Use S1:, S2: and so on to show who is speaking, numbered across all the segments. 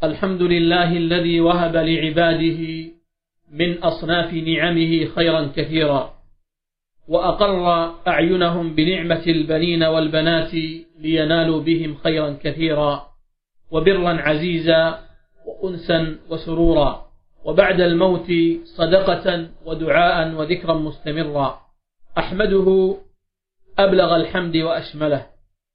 S1: الحمد لله الذي وهب لعباده من أصناف نعمه خيرا كثيرا، وأقر أعينهم بنعمة البنين والبنات لينالوا بهم خيرا كثيرا وبرا عزيزا وأنسا وسرورا، وبعد الموت صدقة ودعاء وذكرا مستمرا. أحمده أبلغ الحمد وأشمله،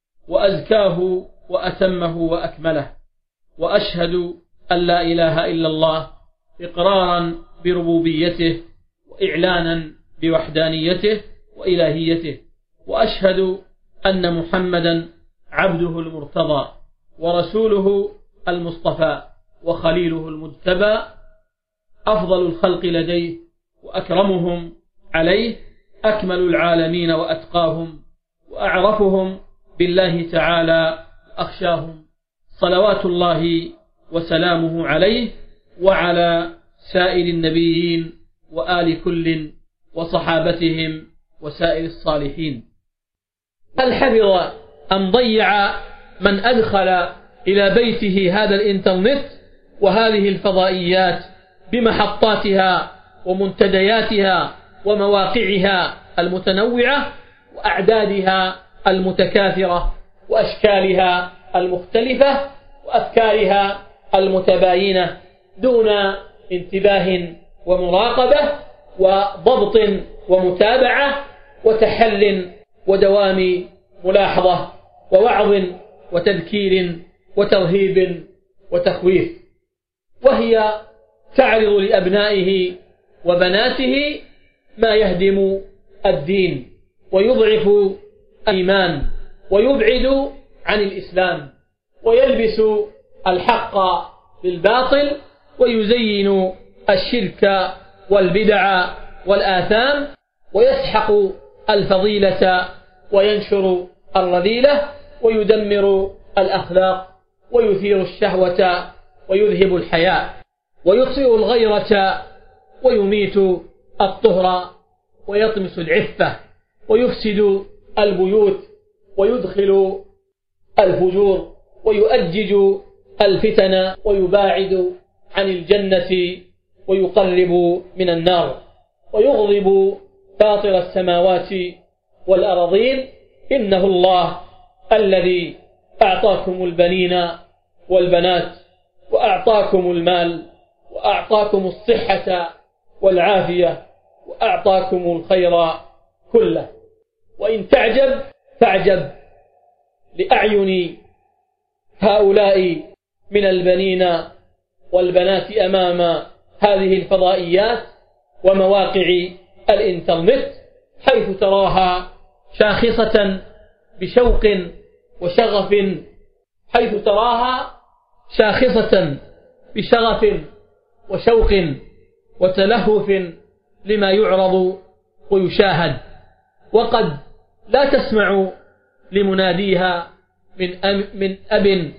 S1: وأزكاه وأتمه وأكمله، وأشهد أن لا إله إلا الله إقرارا بربوبيته وإعلانا بوحدانيته وإلهيته، وأشهد أن محمدا عبده المرتضى ورسوله المصطفى وخليله المجتبى، أفضل الخلق لديه وأكرمهم عليه، أكمل العالمين وأتقاهم وأعرفهم بالله تعالى وأخشاهم، صلوات الله وسلامه عليه وعلى سائر النبيين وآل كل وصحابتهم وسائر الصالحين. هل حفظ أم ضيع من أدخل إلى بيته هذا الإنترنت وهذه الفضائيات بمحطاتها ومنتدياتها ومواقعها المتنوعة وأعدادها المتكاثرة وأشكالها المختلفة وأفكارها المتباينة، دون انتباه ومراقبة وضبط ومتابعة وتحل ودوام ملاحظة ووعظ وتذكير وترهيب وتخويف، وهي تعرض لأبنائه وبناته ما يهدم الدين ويضعف الإيمان ويبعد عن الإسلام، ويلبس الحق بالباطل ويزين الشرك والبدع والآثام، ويسحق الفضيلة وينشر الرذيلة ويدمر الأخلاق ويثير الشهوة ويذهب الحياء ويطفئ الغيرة ويميت الطهر ويطمس العفة ويفسد البيوت ويدخل الفجور ويؤجج الفتن ويباعد عن الجنة ويقرب من النار ويغضب فاطر السماوات والأرضين. إنه الله الذي أعطاكم البنين والبنات وأعطاكم المال وأعطاكم الصحة والعافية وأعطاكم الخير كله. وإن تعجب فاعجب لأعين هؤلاء من البنين والبنات أمام هذه الفضائيات ومواقع الإنترنت، حيث تراها شاخصة بشوق وشغف، حيث تراها شاخصة بشغف وشوق وتلهف لما يعرض ويشاهد، وقد لا تسمع لمناديها من أب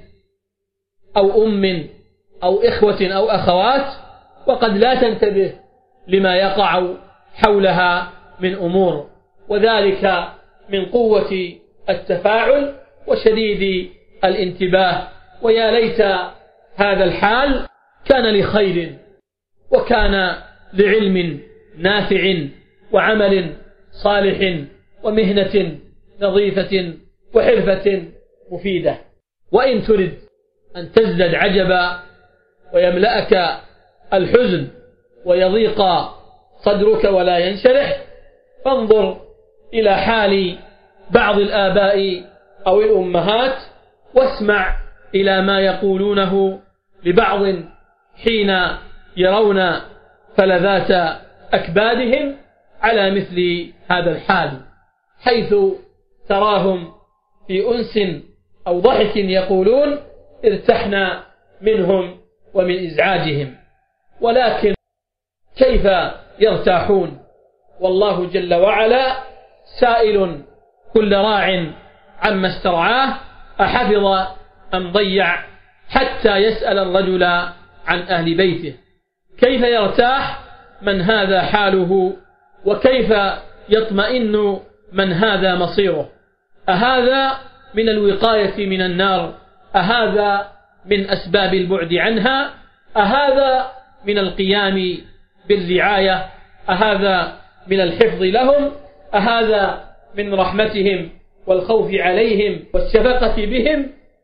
S1: أو أم أو إخوة أو أخوات، وقد لا تنتبه لما يقع حولها من أمور، وذلك من قوة التفاعل وشديد الانتباه. ويا ليت هذا الحال كان لخير وكان لعلم نافع وعمل صالح ومهنة نظيفة وحرفة مفيدة. وإن ترد أن تزدد عجبا ويملأك الحزن ويضيق صدرك ولا ينشرح، فانظر إلى حال بعض الآباء أو الأمهات واسمع إلى ما يقولونه لبعض حين يرون فلذات أكبادهم على مثل هذا الحال، حيث تراهم في أنس أو ضحك يقولون ارتحنا منهم ومن إزعاجهم. ولكن كيف يرتاحون؟ والله جل وعلا سائل كل راع عما استرعاه أحفظ أم ضيع، حتى يسأل الرجل عن أهل بيته. كيف يرتاح من هذا حاله؟ وكيف يطمئن من هذا مصيره؟ أهذا من الوقاية من النار؟ أهذا من أسباب البعد عنها؟ أهذا من القيام بالرعاية؟ أهذا من الحفظ لهم؟ أهذا من رحمتهم والخوف عليهم والشفقة بهم؟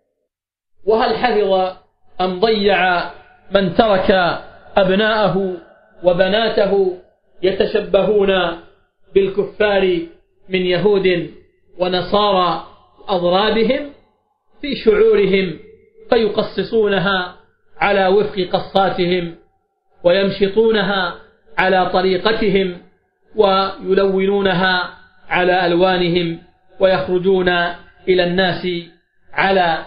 S1: وهل حفظ أم ضيع من ترك أبناءه وبناته يتشبهون بالكفار من يهود ونصارى أضرابهم في شعورهم، فيقصصونها على وفق قصاتهم ويمشطونها على طريقتهم ويلونونها على ألوانهم ويخرجون إلى الناس على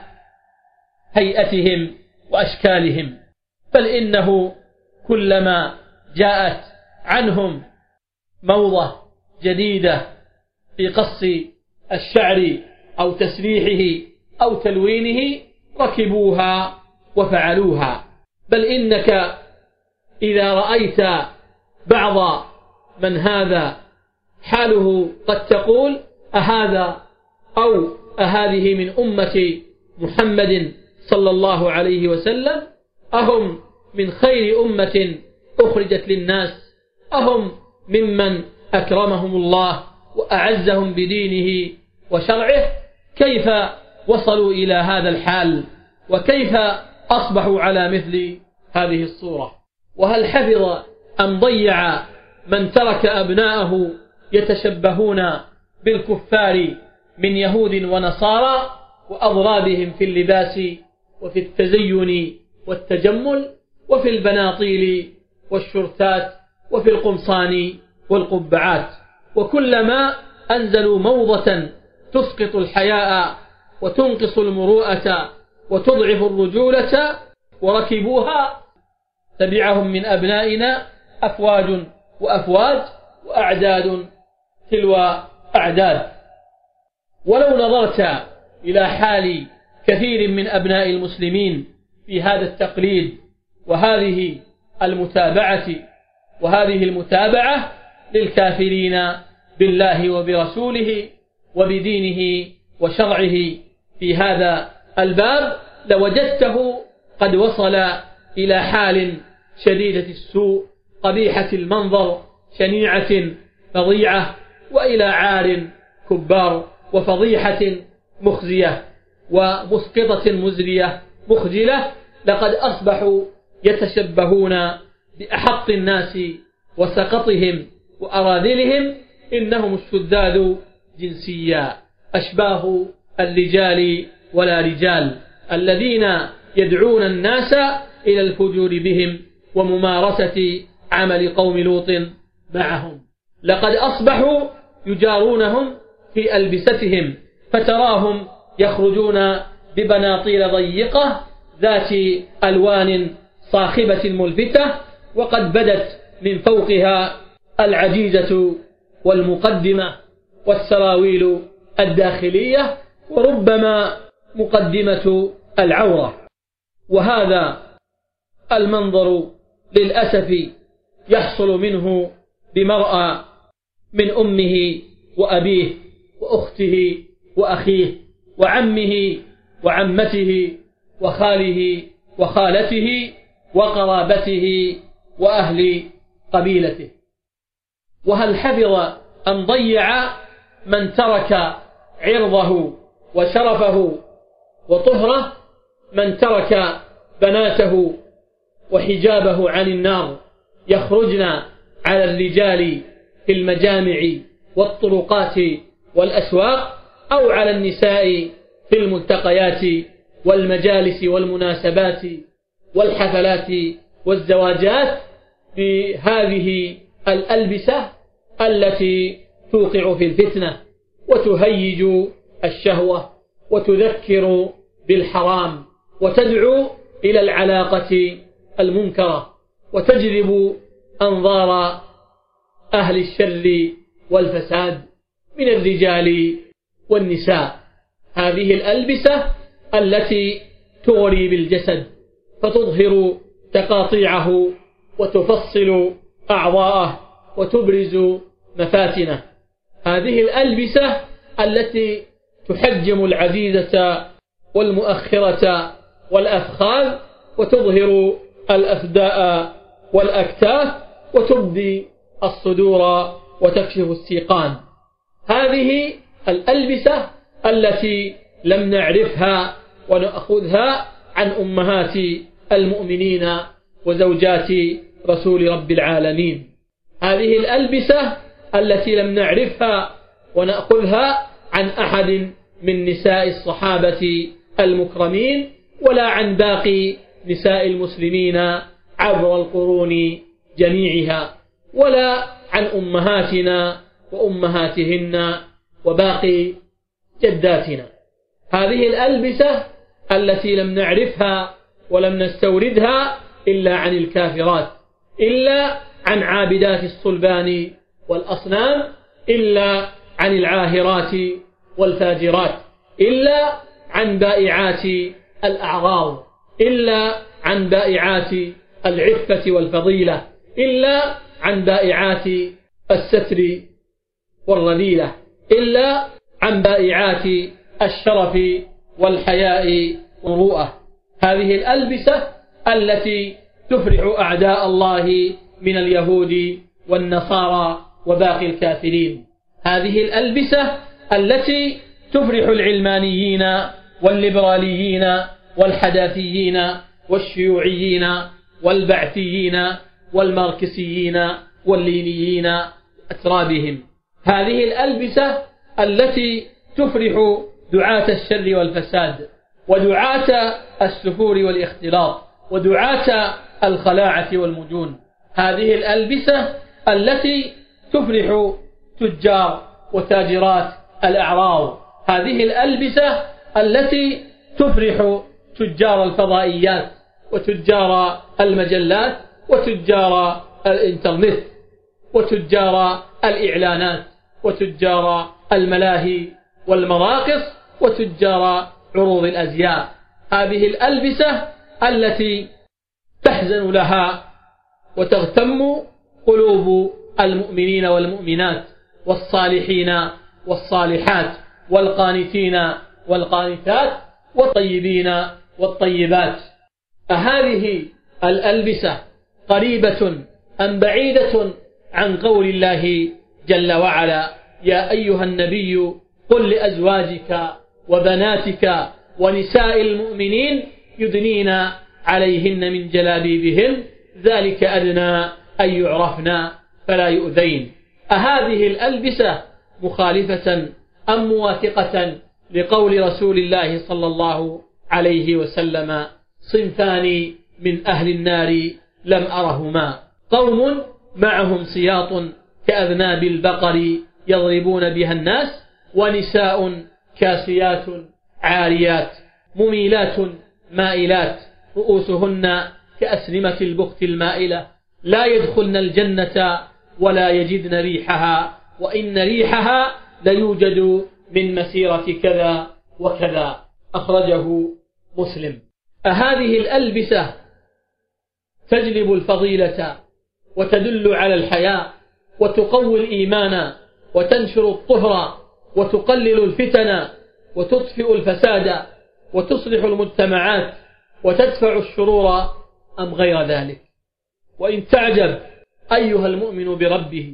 S1: هيئتهم وأشكالهم، بل إنه كلما جاءت عنهم موضة جديدة في قص الشعر أو تسريحه أو تلوينه ركبوها وفعلوها. بل إنك إذا رأيت بعض من هذا حاله قد تقول أهذا أو أهذه من أمة محمد صلى الله عليه وسلم؟ أهم من خير أمة أخرجت للناس؟ أهم ممن أكرمهم الله وأعزهم بدينه وشرعه؟ كيف وصلوا إلى هذا الحال؟ وكيف أصبحوا على مثل هذه الصورة؟ وهل حفظ أم ضيع من ترك أبناءه يتشبهون بالكفار من يهود ونصارى وأضرابهم في اللباس وفي التزين والتجمل وفي البناطيل والشرتات وفي القمصان والقبعات؟ وكلما أنزلوا موضة تسقط الحياء وتنقص المروءة وتضعف الرجولة وركبوها تبعهم من أبنائنا أفواج وأفواج وأعداد تلو أعداد. ولو نظرت إلى حال كثير من أبناء المسلمين في هذا التقليد وهذه المتابعة للكافرين بالله وبرسوله وبدينه وشرعه في هذا الباب، لوجدته قد وصل إلى حال شديدة السوء قبيحة المنظر شنيعة فظيعة، وإلى عار كبار وفضيحة مخزية ومسقطة مزرية مخجلة. لقد أصبحوا يتشبهون بأحط الناس وسقطهم وأراذلهم، إنهم الشذاذ جنسيا أشباه الرجال ولا رجال، الذين يدعون الناس إلى الفجور بهم وممارسة عمل قوم لوط معهم. لقد أصبحوا يجارونهم في ألبستهم، فتراهم يخرجون ببناطيل ضيقة ذات ألوان صاخبة ملفتة، وقد بدت من فوقها العجيزة والمقدمة والسراويل الداخلية، وربما مقدمة العورة. وهذا المنظر للأسف يحصل منه بمرأى من أمه وأبيه وأخته وأخيه وعمه وعمته وخاله وخالته وقرابته وأهل قبيلته. وهل حفظ أم ضيع من ترك عرضه وشرفه وطهره؟ من ترك بناته وحجابه عن النار يخرجن على الرجال في المجامع والطرقات والأسواق، أو على النساء في الملتقيات والمجالس والمناسبات والحفلات والزواجات بهذه الألبسة التي توقع في الفتنة وتهيج الشهوة وتذكر بالحرام وتدعو إلى العلاقة المنكرة وتجذب أنظار أهل الشر والفساد من الرجال والنساء. هذه الألبسة التي تغري بالجسد فتظهر تقاطيعه وتفصل أعضاءه وتبرز مفاتنه. هذه الألبسة التي تحجم العزيزة والمؤخرة والأفخاذ، وتظهر الأفداء والأكتاف، وتبدي الصدور وتكشف السيقان. هذه الألبسة التي لم نعرفها ونأخذها عن أمهات المؤمنين وزوجات رسول رب العالمين. هذه الألبسة التي لم نعرفها ونأخذها عن أحد من نساء الصحابة المكرمين ولا عن باقي نساء المسلمين عبر القرون جميعها، ولا عن أمهاتنا وأمهاتهن وباقي جداتنا. هذه الألبسة التي لم نعرفها ولم نستوردها إلا عن الكافرات، إلا عن عابدات الصلبان والأصنام، إلا عن العاهرات والفاجرات، إلا عن بائعات الأعراض، إلا عن بائعات العفة والفضيلة، إلا عن بائعات الستر والرذيلة، إلا عن بائعات الشرف والحياء والمروءة. هذه الألبسة التي تفرح أعداء الله من اليهود والنصارى وباقي الكافرين. هذه الألبسة التي تفرح العلمانيين والليبراليين والحداثيين والشيوعيين والبعثيين والماركسيين واللينيين أترابهم. هذه الألبسة التي تفرح دعاة الشر والفساد ودعاة السفور والاختلاط ودعاة الخلاعة والمجون. هذه الألبسة التي تفرح تجار وتاجرات الأعراض. هذه الألبسة التي تفرح تجار الفضائيات وتجار المجلات وتجار الإنترنت وتجار الإعلانات وتجار الملاهي والمراقص وتجار عروض الأزياء. هذه الألبسة التي تحزن لها وتغتم قلوب المؤمنين والمؤمنات والصالحين والصالحات والقانتين والقانتات والطيبين والطيبات. أهذه الألبسة قريبة أم بعيدة عن قول الله جل وعلا: يا أيها النبي قل لأزواجك وبناتك ونساء المؤمنين يدنين عليهن من جلابيبهن ذلك أدنى أن يعرفن فلا يؤذين. أهذه الألبسة مخالفة أم موافقة لقول رسول الله صلى الله عليه وسلم: صنفان من أهل النار لم أرهما، قوم معهم سياط كأذناب البقر يضربون بها الناس، ونساء كاسيات عاريات مميلات مائلات رؤوسهن كأسنمة البخت المائلة لا يدخلن الجنة ولا يجدن ريحها، وإن ريحها ليوجد من مسيرة كذا وكذا. أخرجه مسلم. أهذه الألبسة تجلب الفضيلة وتدل على الحياء وتقوي الإيمان وتنشر الطهر وتقلل الفتن وتطفئ الفساد وتصلح المجتمعات وتدفع الشرور أم غير ذلك؟ وإن تعجب أيها المؤمن بربه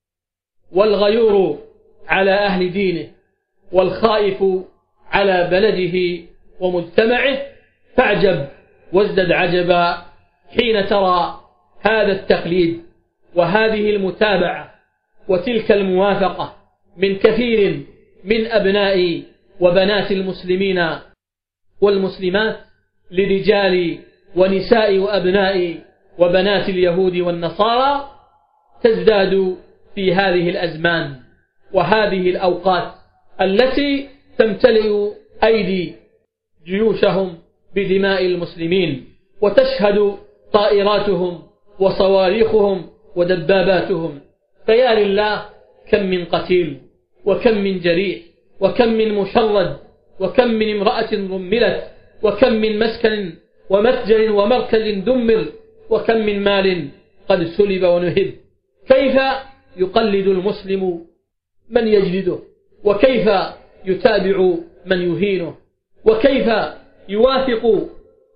S1: والغيور على أهل دينه والخائف على بلده ومجتمعه فاعجب وازدد عجبا حين ترى هذا التقليد وهذه المتابعة وتلك الموافقة من كثير من أبناء وبنات المسلمين والمسلمات لرجال ونساء وأبناء وبنات اليهود والنصارى تزداد في هذه الأزمان وهذه الأوقات التي تمتلئ أيدي جيوشهم بدماء المسلمين وتشهد طائراتهم وصواريخهم ودباباتهم. فيا لله كم من قتيل وكم من جريح وكم من مشرد وكم من امرأة رملت وكم من مسكن ومتجر ومركز دمر وكم من مال قد سلب ونهب. كيف يقلد المسلم من يجلده؟ وكيف يتابع من يهينه؟ وكيف يوافق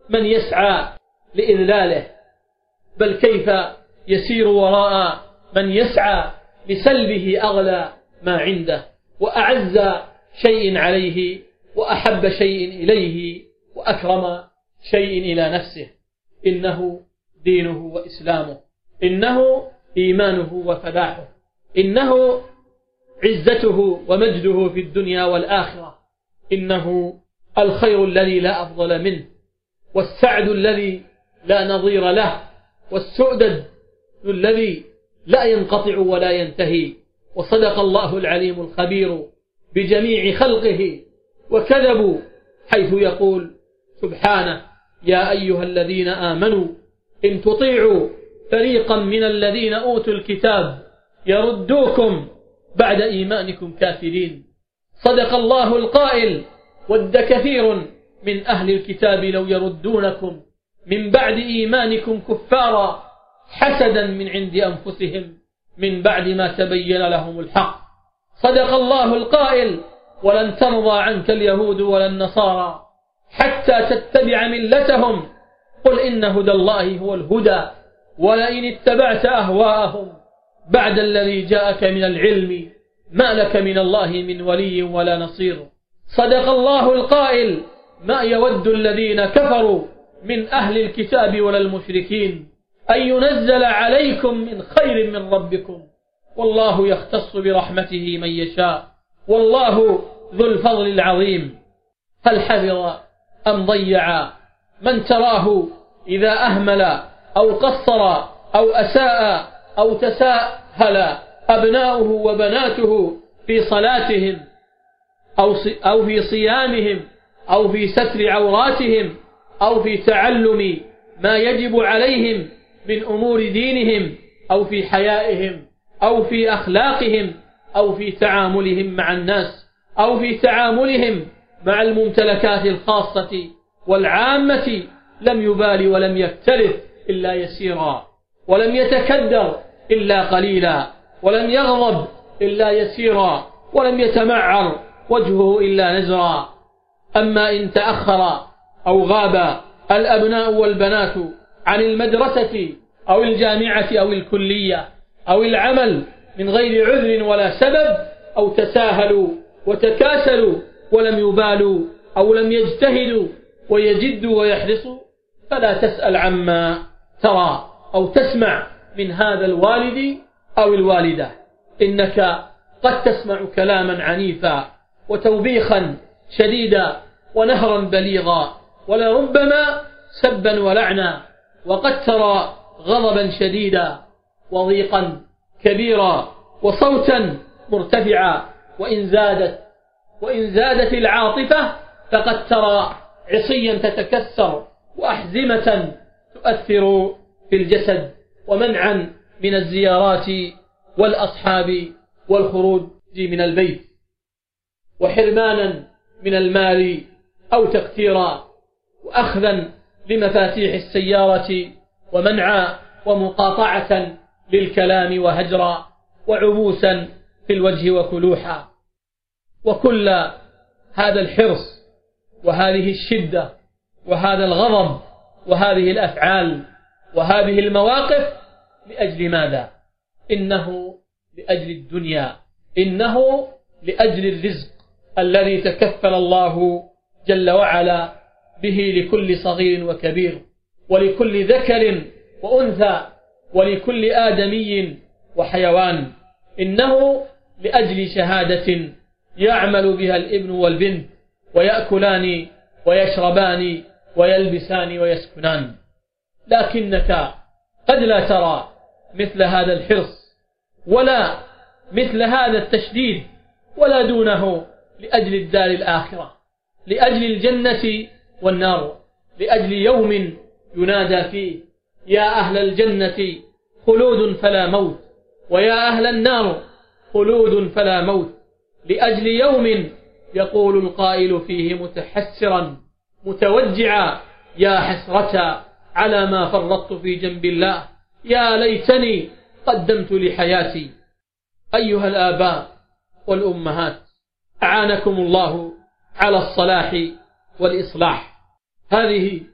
S1: من يسعى لإذلاله، بل كيف يسير وراء من يسعى لسلبه أغلى ما عنده وأعز شيء عليه وأحب شيء إليه وأكرم شيء إلى نفسه. إنه دينه وإسلامه، إنه إيمانه وفلاحه، إنه عزته ومجده في الدنيا والآخرة، إنه الخير الذي لا أفضل منه، والسعد الذي لا نظير له، والسؤدد الذي لا ينقطع ولا ينتهي. وصدق الله العليم الخبير بجميع خلقه، وكذبوا حيث يقول سبحانه: يا أيها الذين آمنوا إن تطيعوا فريقا من الذين أوتوا الكتاب يردوكم بعد إيمانكم كافرين. صدق الله القائل: ود كثير من أهل الكتاب لو يردونكم من بعد إيمانكم كفارا حسدا من عند أنفسهم من بعد ما تبين لهم الحق. صدق الله القائل: ولن ترضى عنك اليهود ولا النصارى حتى تتبع ملتهم قل إن هدى الله هو الهدى ولئن اتبعت أهواءهم بعد الذي جاءك من العلم ما لك من الله من ولي ولا نصير. صدق الله القائل: ما يود الذين كفروا من أهل الكتاب ولا المشركين أن ينزل عليكم من خير من ربكم والله يختص برحمته من يشاء والله ذو الفضل العظيم. هل حفظ أم ضيع من تراه إذا أهمل أو قصر أو أساء أو تساهل أبناؤه وبناته في صلاتهم أو في صيامهم أو في ستر عوراتهم أو في تعلم ما يجب عليهم من أمور دينهم أو في حيائهم أو في أخلاقهم أو في تعاملهم مع الناس أو في تعاملهم مع الممتلكات الخاصة والعامة، لم يبال ولم يكترث إلا يسيرا، ولم يتكدر إلا قليلا، ولم يغضب إلا يسيرا، ولم يتمعر وجهه إلا نزرا. أما إن تأخر أو غاب الأبناء والبنات عن المدرسة أو الجامعة أو الكلية أو العمل من غير عذر ولا سبب، أو تساهلوا وتكاسلوا ولم يبالوا أو لم يجتهدوا ويجدوا ويحرصوا، فلا تسأل عما ترى أو تسمع من هذا الوالد أو الوالدة، إنك قد تسمع كلاما عنيفا وتوبيخا شديدا ونهرا بليغا ولربما سبا ولعنا، وقد ترى غضبا شديدا وضيقا كبيرا وصوتا مرتفعا، وإن زادت العاطفة فقد ترى عصيا تتكسر وأحزمة تؤثر في الجسد، ومنعا من الزيارات والأصحاب والخروج من البيت، وحرمانا من المال أو تقتيرا، وأخذا لمفاتيح السيارة، ومنعا ومقاطعة للكلام وهجرا، وعبوسا في الوجه وكلوحا. وكل هذا الحرص وهذه الشدة وهذا الغضب وهذه الأفعال وهذه المواقف لأجل ماذا؟ إنه لأجل الدنيا، إنه لأجل الرزق الذي تكفل الله جل وعلا به لكل صغير وكبير، ولكل ذكر وأنثى، ولكل آدمي وحيوان. إنه لأجل شهادة يعمل بها الابن والبنت ويأكلان ويشربان ويلبسان ويسكنان. لكنك قد لا ترى مثل هذا الحرص ولا مثل هذا التشديد ولا دونه لأجل الدار الآخرة، لأجل الجنة والنار، لأجل يوم ينادى فيه: يا أهل الجنة خلود فلا موت، ويا أهل النار خلود فلا موت، لأجل يوم يقول القائل فيه متحسرا متوجعا: يا حسرة على ما فرطت في جنب الله، يا ليتني قدمت لحياتي. أيها الآباء والأمهات، أعانكم الله على الصلاح والإصلاح. هذه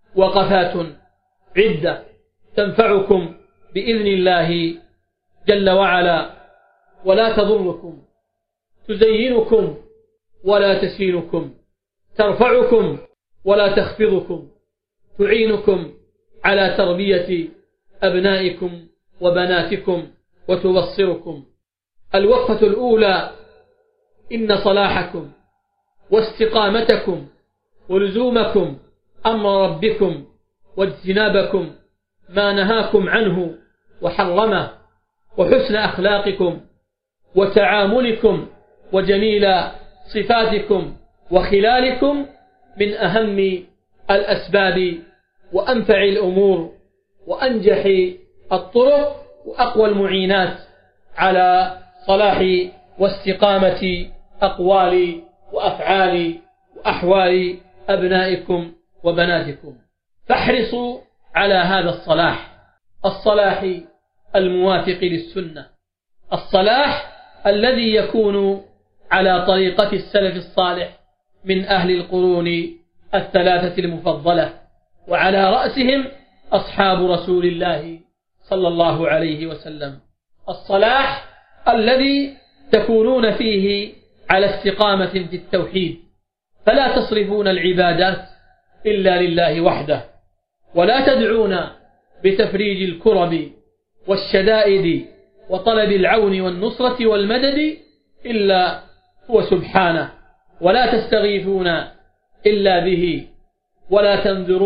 S1: وقفات عدة تنفعكم بإذن الله جل وعلا ولا تضركم، تزينكم ولا تسينكم، ترفعكم ولا تخفضكم، تعينكم على تربية أبنائكم وبناتكم وتبصركم. الوقفة الأولى: إن صلاحكم واستقامتكم ولزومكم أمر ربكم واجتنابكم ما نهاكم عنه وحرمه، وحسن أخلاقكم وتعاملكم وجميل صفاتكم وخلالكم من أهم الأسباب وأنفع الأمور وأنجح الطرق وأقوى المعينات على صلاح واستقامة أقوال وأفعال وأحوال أبنائكم وبناتكم. فاحرصوا على هذا الصلاح الموافق للسنة، الصلاح الذي يكون على طريقة السلف الصالح من أهل القرون الثلاثة المفضلة، وعلى رأسهم أصحاب رسول الله صلى الله عليه وسلم. الصلاح الذي تكونون فيه على استقامة في التوحيد، فلا تصرفون العبادات إلا لله وحده، ولا تدعون بتفريج الكرب والشدائد وطلب العون والنصرة والمدد إلا هو سبحانه، ولا تستغيثون إلا به، ولا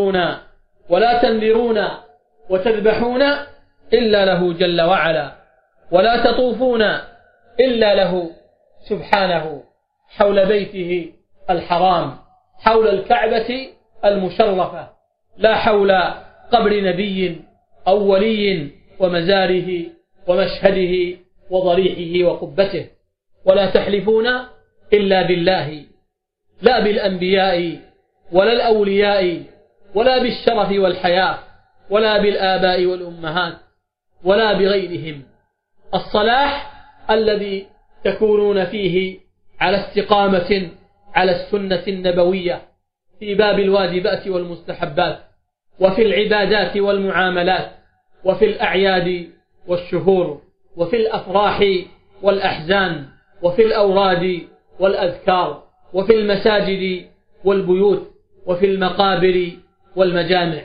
S1: تنذرون وتذبحون إلا له جل وعلا، ولا تطوفون إلا له سبحانه حول بيته الحرام، حول الكعبة المشرفة، لا حول قبر نبي أو ولي ومزاره ومشهده وضريحه وقبته. ولا تحلفون إلا بالله، لا بالأنبياء ولا الأولياء ولا بالشرف والحياة ولا بالآباء والأمهات ولا بغيرهم. الصلاح الذي تكونون فيه على استقامة على السنة النبوية في باب الواجبات والمستحبات، وفي العبادات والمعاملات، وفي الأعياد والشهور، وفي الأفراح والأحزان، وفي الأوراد والأذكار، وفي المساجد والبيوت، وفي المقابر والمجامع.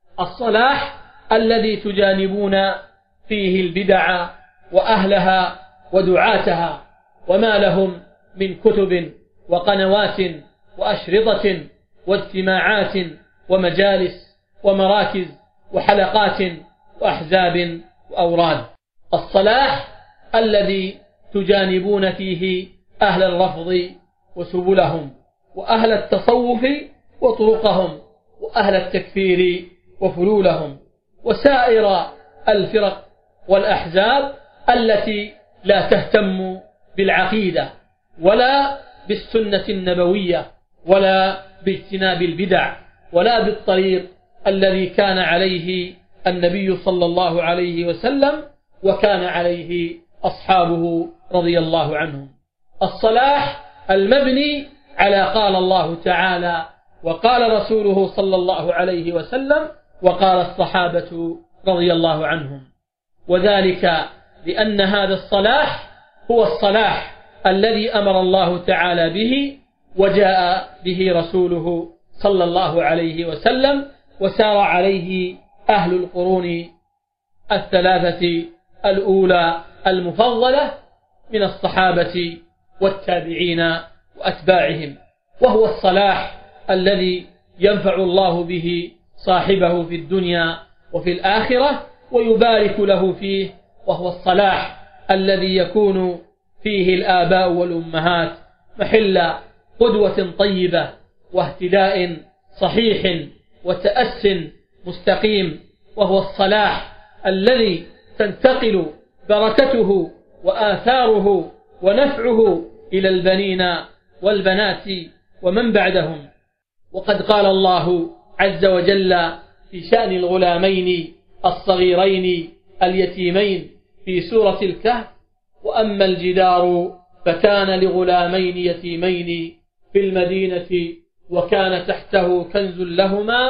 S1: الصلاح الذي تجانبون فيه البدع وأهلها ودعاتها وما لهم من كتب وقنوات وأشرطة واجتماعات ومجالس ومراكز وحلقات وأحزاب وأوراد. الصلاح الذي تجانبون فيه أهل الرفض وسبلهم، وأهل التصوف وطرقهم، وأهل التكفير وفلولهم، وسائر الفرق والأحزاب التي لا تهتم بالعقيدة ولا بالسنة النبوية ولا باجتناب البدع ولا بالطريق الذي كان عليه النبي صلى الله عليه وسلم وكان عليه أصحابه رضي الله عنهم. الصلاح المبني على قال الله تعالى وقال رسوله صلى الله عليه وسلم وقال الصحابة رضي الله عنهم، وذلك لأن هذا الصلاح هو الصلاح الذي أمر الله تعالى به وجاء به رسوله صلى الله عليه وسلم وسار عليه أهل القرون الثلاثة الأولى المفضلة من الصحابة والتابعين وأتباعهم، وهو الصلاح الذي ينفع الله به صاحبه في الدنيا وفي الآخرة ويبارك له فيه، وهو الصلاح الذي يكون فيه الآباء والأمهات محل قدوة طيبة واهتداء صحيح وتأس مستقيم، وهو الصلاح الذي تنتقل بركته وآثاره ونفعه إلى البنين والبنات ومن بعدهم. وقد قال الله عز وجل في شأن الغلامين الصغيرين اليتيمين في سورة الكهف: وأما الجدار فكان لغلامين يتيمين في المدينة وكان تحته كنز لهما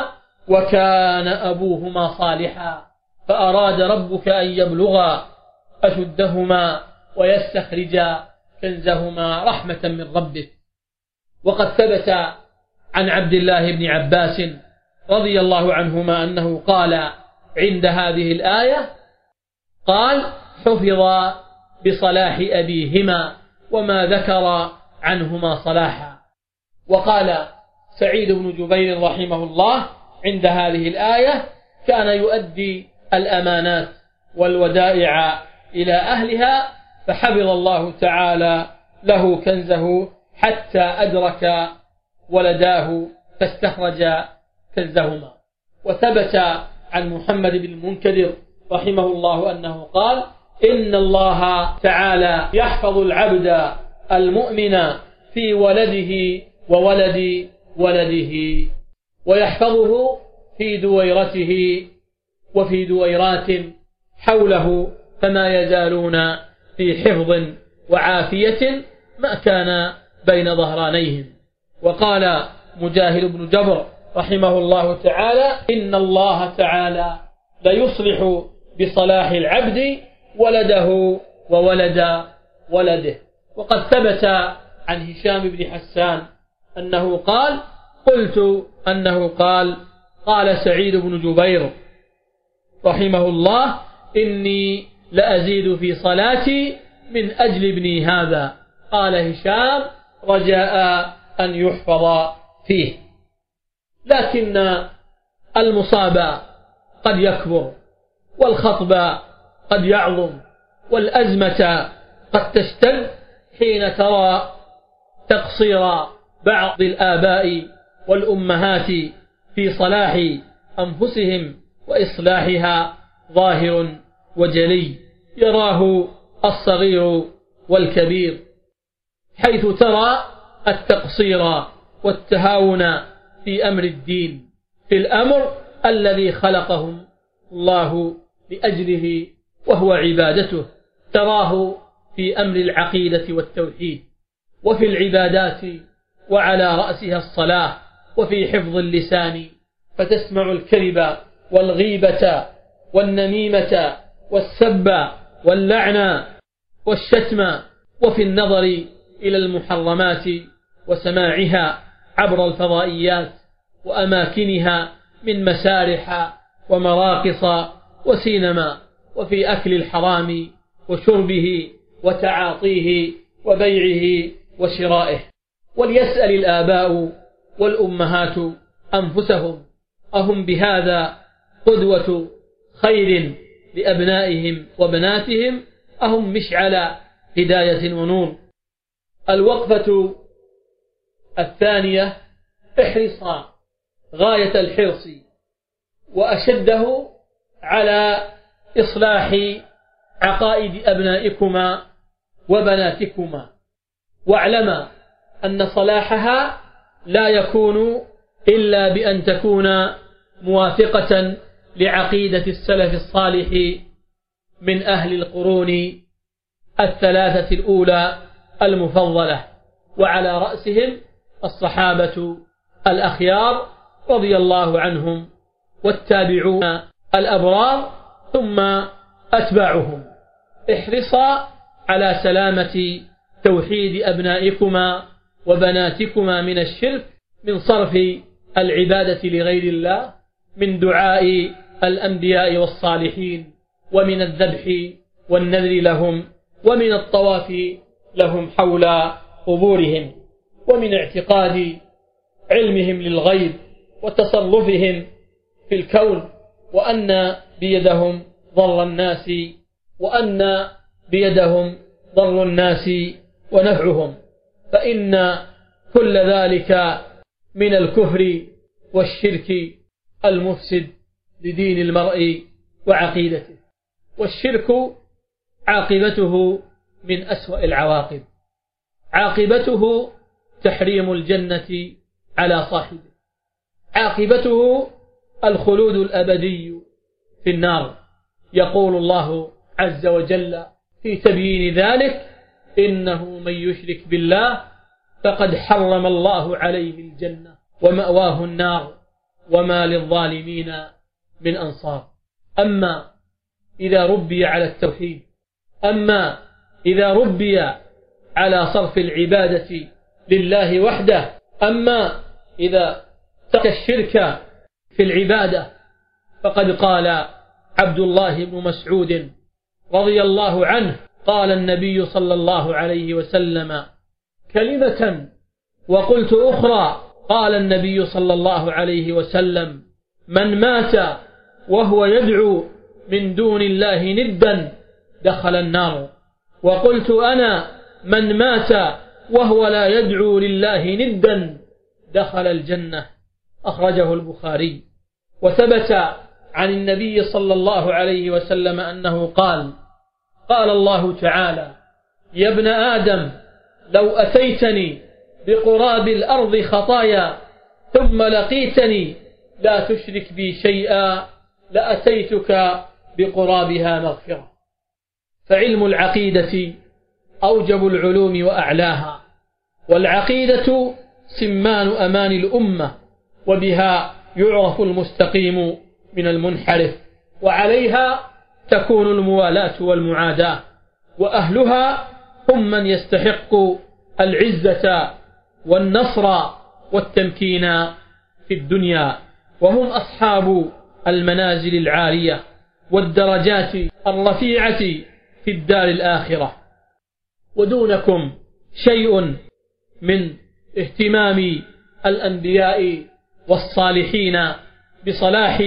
S1: وكان أبوهما صالحا فأراد ربك أن يبلغا أشدهما ويستخرجا كنزهما رحمة من ربك. وقد ثبت عن عبد الله بن عباس رضي الله عنهما أنه قال عند هذه الآية قال حفظ بصلاح أبيهما وما ذكر عنهما صلاحا. وقال سعيد بن جبير رحمه الله عند هذه الآية كان يؤدي الأمانات والودائع إلى أهلها فحفظ الله تعالى له كنزه حتى أدرك ولداه فاستخرج كنزهما. وثبت عن محمد بن المنكدر رحمه الله أنه قال إن الله تعالى يحفظ العبد المؤمن في ولده وولد ولده ويحفظه في دويرته وفي دويرات حوله فما يزالون في حفظ وعافية ما كان بين ظهرانيهم. وقال مجاهد بن جبر رحمه الله تعالى إن الله تعالى ليصلح بصلاح العبد ولده وولد ولده. وقد ثبت عن هشام بن حسان أنه قال قال سعيد بن جبير رحمه الله إني لأزيد في صلاتي من أجل ابني هذا. قال هشام رجاء أن يحفظ فيه. لكن المصاب قد يكبر والخطب قد يعظم والأزمة قد تشتد حين ترى تقصير بعض الآباء والأمهات في صلاح أنفسهم وإصلاحها ظاهر وجلي يراه الصغير والكبير، حيث ترى التقصير والتهاون في أمر الدين في الأمر الذي خلقهم الله لأجله وهو عبادته. تراه في أمر العقيدة والتوحيد وفي العبادات وعلى رأسها الصلاة وفي حفظ اللسان فتسمع الكذب والغيبة والنميمة والسب واللعن والشتم وفي النظر إلى المحرمات وسماعها عبر الفضائيات وأماكنها من مسارح ومراقص وسينما وفي أكل الحرام وشربه وتعاطيه وبيعه وشرائه. وليسأل الآباء والأمهات أنفسهم أهم بهذا قدوة خير لأبنائهم وبناتهم أهم مشعل هداية ونور. الوقفة الثانية احرص غاية الحرص وأشده على إصلاح عقائد أبنائكما وبناتكما، واعلم أن صلاحها لا يكون إلا بأن تكون موافقة لعقيدة السلف الصالح من أهل القرون الثلاثة الأولى المفضلة، وعلى رأسهم الصحابة الأخيار رضي الله عنهم والتابعون الأبرار ثم أتباعهم. احرصا على سلامة توحيد أبنائكما وبناتكما من الشرك، من صرف العبادة لغير الله، من دعاء الأنبياء والصالحين، ومن الذبح والنذر لهم، ومن الطواف لهم حول قبورهم، ومن اعتقاد علمهم للغيب وتصرفهم في الكون، وأن بيدهم ضر الناس ونفعهم، فإن كل ذلك من الكفر والشرك المفسد لدين المرء وعقيدته. والشرك عاقبته من أسوأ العواقب، عاقبته تحريم الجنة على صاحبه، عاقبته الخلود الأبدي في النار. يقول الله عز وجل في تبيين ذلك: إنه من يشرك بالله فقد حرم الله عليه الجنة ومأواه النار وما للظالمين من أنصار. أما إذا ربي على التوحيد، أما إذا ربي على صرف العبادة لله وحده، أما إذا ترك الشرك في العبادة، فقد قال عبد الله بن مسعود رضي الله عنه: قال النبي صلى الله عليه وسلم كلمة وقلت أخرى، قال النبي صلى الله عليه وسلم: من مات وهو يدعو من دون الله ندا دخل النار. وقلت أنا: من مات وهو لا يدعو لله ندا دخل الجنة. أخرجه البخاري. وثبت عن النبي صلى الله عليه وسلم أنه قال: قال الله تعالى: يا ابن آدم لو أتيتني بقراب الأرض خطايا ثم لقيتني لا تشرك بي شيئا لأتيتك بقرابها مغفرة. فعلم العقيدة أوجب العلوم وأعلاها، والعقيدة سمان أمان الأمة، وبها يعرف المستقيم من المنحرف، وعليها تكون الموالاة والمعاداة، وأهلها هم من يستحق العزة والنصر والتمكين في الدنيا، وهم أصحاب المنازل العالية والدرجات الرفيعة في الدار الآخرة. ودونكم شيء من اهتمام الأنبياء والصالحين بصلاح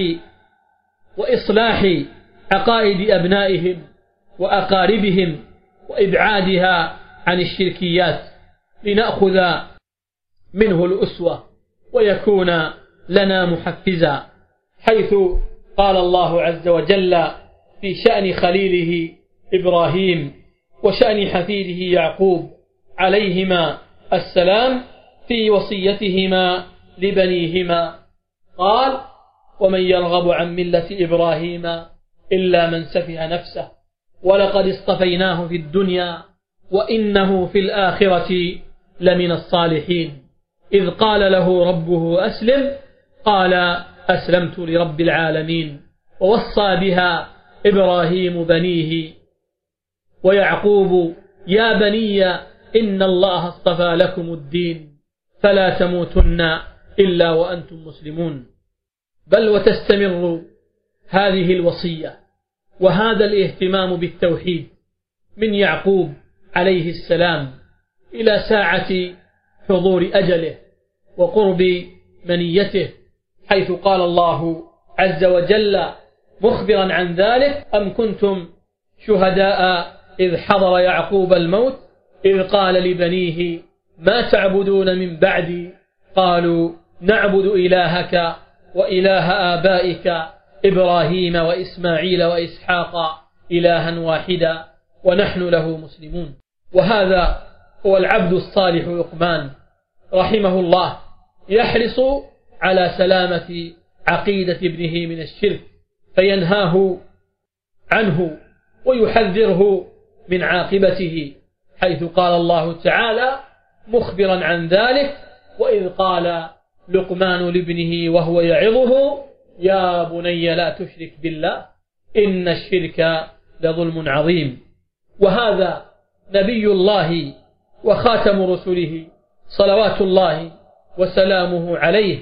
S1: وإصلاح عقائد أبنائهم وأقاربهم وإبعادها عن الشركيات، لنأخذ منه الأسوة ويكون لنا محفزا، حيث قال الله عز وجل في شأن خليله إبراهيم وشأن حفيده يعقوب عليهما السلام في وصيتهما لبنيهما، قال: ومن يرغب عن ملة إبراهيم إلا من سفه نفسه ولقد اصطفيناه في الدنيا وإنه في الآخرة لمن الصالحين. إذ قال له ربه أسلم قال: أسلمت لرب العالمين. ووصى بها إبراهيم بنيه ويعقوب: يا بني إن الله اصطفى لكم الدين فلا تموتن إلا وأنتم مسلمون. بل وتستمر هذه الوصية وهذا الاهتمام بالتوحيد من يعقوب عليه السلام إلى ساعة حضور أجله وقرب منيته، حيث قال الله عز وجل مخبرا عن ذلك: أم كنتم شهداء إذ حضر يعقوب الموت إذ قال لبنيه ما تعبدون من بعدي قالوا نعبد إلهك وإله آبائك إبراهيم وإسماعيل وإسحاق إلها واحدا ونحن له مسلمون. وهذا هو العبد الصالح لقمان رحمه الله، يحرص على سلامة عقيدة ابنه من الشرك، فينهاه عنه ويحذره من عاقبته، حيث قال الله تعالى مخبرا عن ذلك: وإذ قال لقمان لابنه وهو يعظه يا بني لا تشرك بالله إن الشرك لظلم عظيم. وهذا نبي الله وخاتم رسله صلوات الله وسلامه عليه،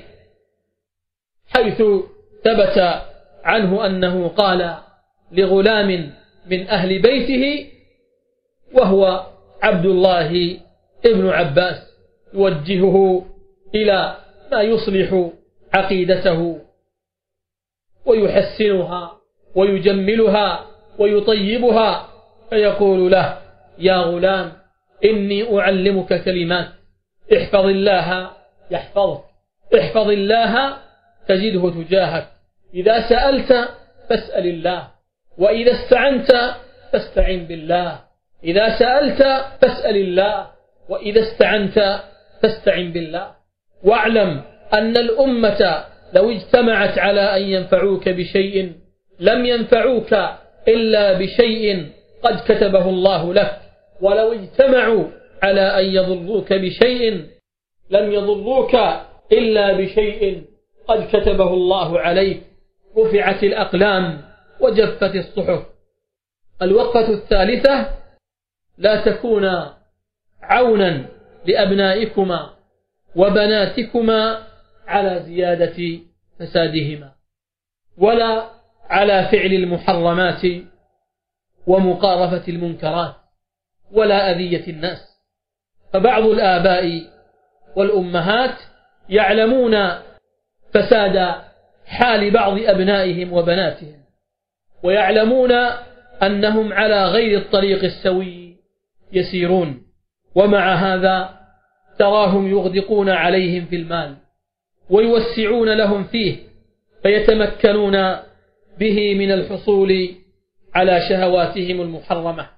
S1: حيث ثبت عنه أنه قال لغلام من أهل بيته وهو عبد الله ابن عباس يوجهه إلى ما يصلح عقيدته ويحسنها ويجملها ويطيبها، فيقول له: يا غلام إني أعلمك كلمات، احفظ الله يحفظك، احفظ الله تجده تجاهك، إذا سألت فاسأل الله، وإذا استعنت فاستعن بالله، إذا سألت فاسأل الله، وإذا استعنت فاستعن بالله. واعلم أن الأمة لو اجتمعت على أن ينفعوك بشيء لم ينفعوك إلا بشيء قد كتبه الله لك، ولو اجتمعوا على أن يضروك بشيء لم يضروك إلا بشيء قد كتبه الله عليك، رفعت الأقلام وجفت الصحف. الوقفة الثالثة: لا تكونا عونا لأبنائكما وبناتكما على زيادة فسادهما، ولا على فعل المحرمات ومقارفة المنكرات، ولا أذية الناس. فبعض الآباء والأمهات يعلمون فساد حال بعض أبنائهم وبناتهم، ويعلمون أنهم على غير الطريق السوي يسيرون، ومع هذا تراهم يغدقون عليهم في المال ويوسعون لهم فيه، فيتمكنون به من الحصول على شهواتهم المحرمة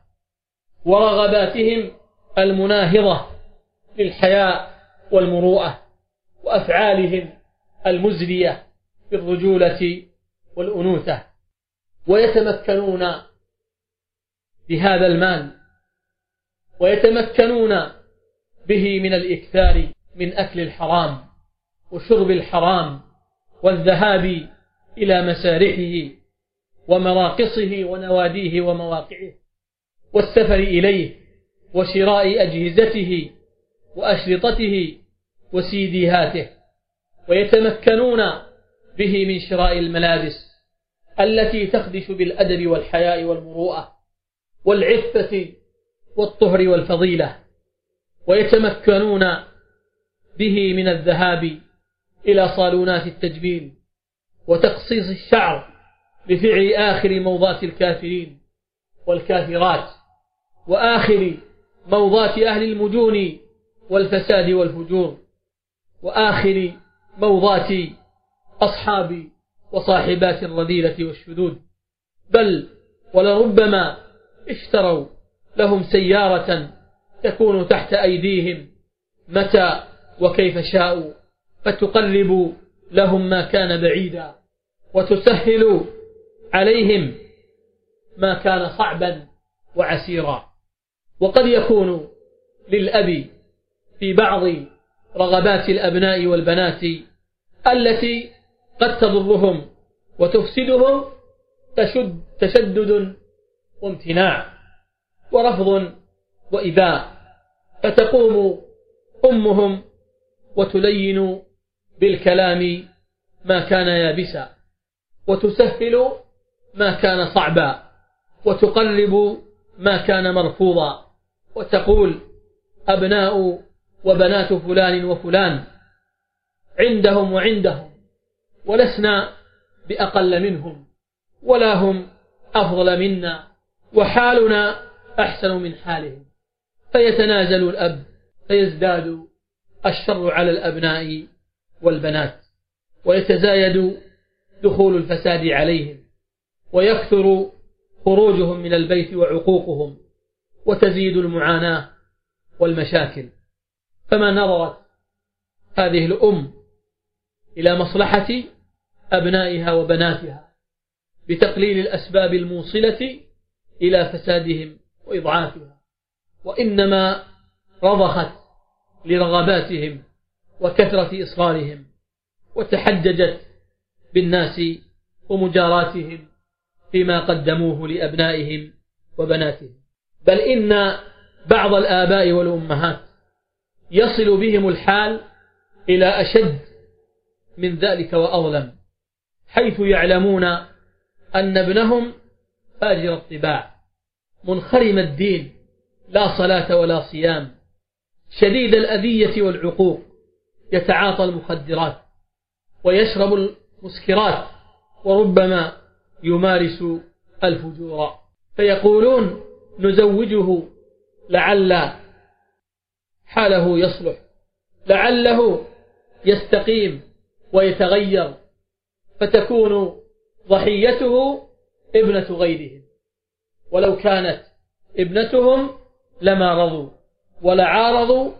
S1: ورغباتهم المناهضة للحياء والمروءة، وأفعالهم المزرية بالرجولة والأنوثة، ويتمكنون بهذا المال ويتمكنون به من الإكثار من أكل الحرام وشرب الحرام والذهاب إلى مسارحه ومراقصه ونواديه ومواقعه والسفر إليه وشراء أجهزته وأشرطته وسيديهاته، ويتمكنون به من شراء الملابس التي تخدش بالأدب والحياء والمروءة والعفة والطهر والفضيلة، ويتمكنون به من الذهاب إلى صالونات التجميل وتقصيص الشعر بفعل آخر موضات الكافرين والكافرات وآخر موضات أهل المجون والفساد والفجور وآخر موضات أصحاب وصاحبات الرذيلة والشذوذ، بل ولربما اشتروا لهم سيارة تكون تحت أيديهم متى وكيف شاءوا، فتقرب لهم ما كان بعيدا وتسهل عليهم ما كان صعبا وعسيرا. وقد يكون للأب في بعض رغبات الأبناء والبنات التي قد تضرهم وتفسدهم تشدد وامتناع ورفض وإذاء، فتقوم أمهم وتلين بالكلام ما كان يابسا وتسهل ما كان صعبا وتقرب ما كان مرفوضا، وتقول: أبناء وبنات فلان وفلان عندهم وعندهم، ولسنا بأقل منهم، ولا هم أفضل منا، وحالنا أحسن من حالهم. فيتنازل الأب فيزداد الشر على الأبناء والبنات، ويتزايد دخول الفساد عليهم، ويكثر خروجهم من البيت وعقوقهم، وتزيد المعاناة والمشاكل. فما نظرت هذه الأم إلى مصلحة أبنائها وبناتها بتقليل الأسباب الموصلة إلى فسادهم وإضعافها، وإنما رضخت لرغباتهم وكثرة إصرارهم، وتحججت بالناس ومجاراتهم فيما قدموه لأبنائهم وبناتهم. بل إن بعض الآباء والأمهات يصل بهم الحال إلى أشد من ذلك وأظلم، حيث يعلمون أن ابنهم فاجر الطباع منخرم الدين، لا صلاة ولا صيام، شديد الأذية والعقوق، يتعاطى المخدرات ويشرب المسكرات، وربما يمارس الفجور، فيقولون: نزوجه لعل حاله يصلح، لعله يستقيم ويتغير، فتكون ضحيته ابنة غيرهم، ولو كانت ابنتهم لما رضوا ولعارضوا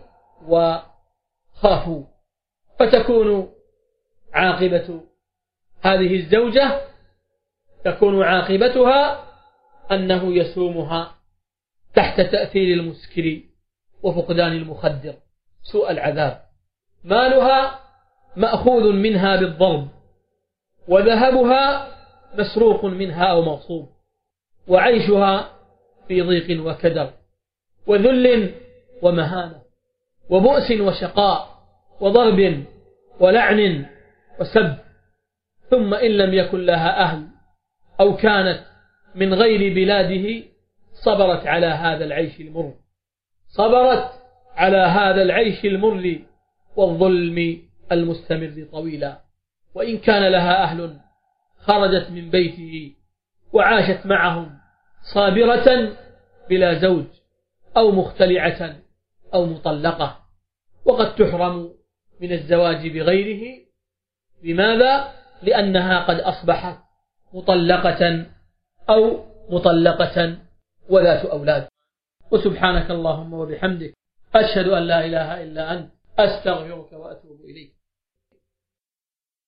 S1: وخافوا، فتكون عاقبة هذه الزوجة تكون عاقبتها أنه يسومها تحت تأثير المسكر وفقدان المخدر سوء العذاب. مالها مأخوذ منها بالضرب، وذهبها مسروق منها أو مغصوب، وعيشها في ضيق وكدر وذل ومهانة وبؤس وشقاء وضرب ولعن وسب. ثم إن لم يكن لها أهل أو كانت من غير بلاده صبرت على هذا العيش المر، صبرت على هذا العيش المر والظلم المستمر طويلا. وإن كان لها أهل خرجت من بيته وعاشت معهم صابرة بلا زوج أو مختلعة أو مطلقة، وقد تحرم من الزواج بغيره. لماذا؟ لأنها قد أصبحت مطلقة أو مطلقة وذات أولاد. وسبحانك اللهم وبحمدك أشهد أن لا إله إلا أنت أستغفرك وأتوب إليك.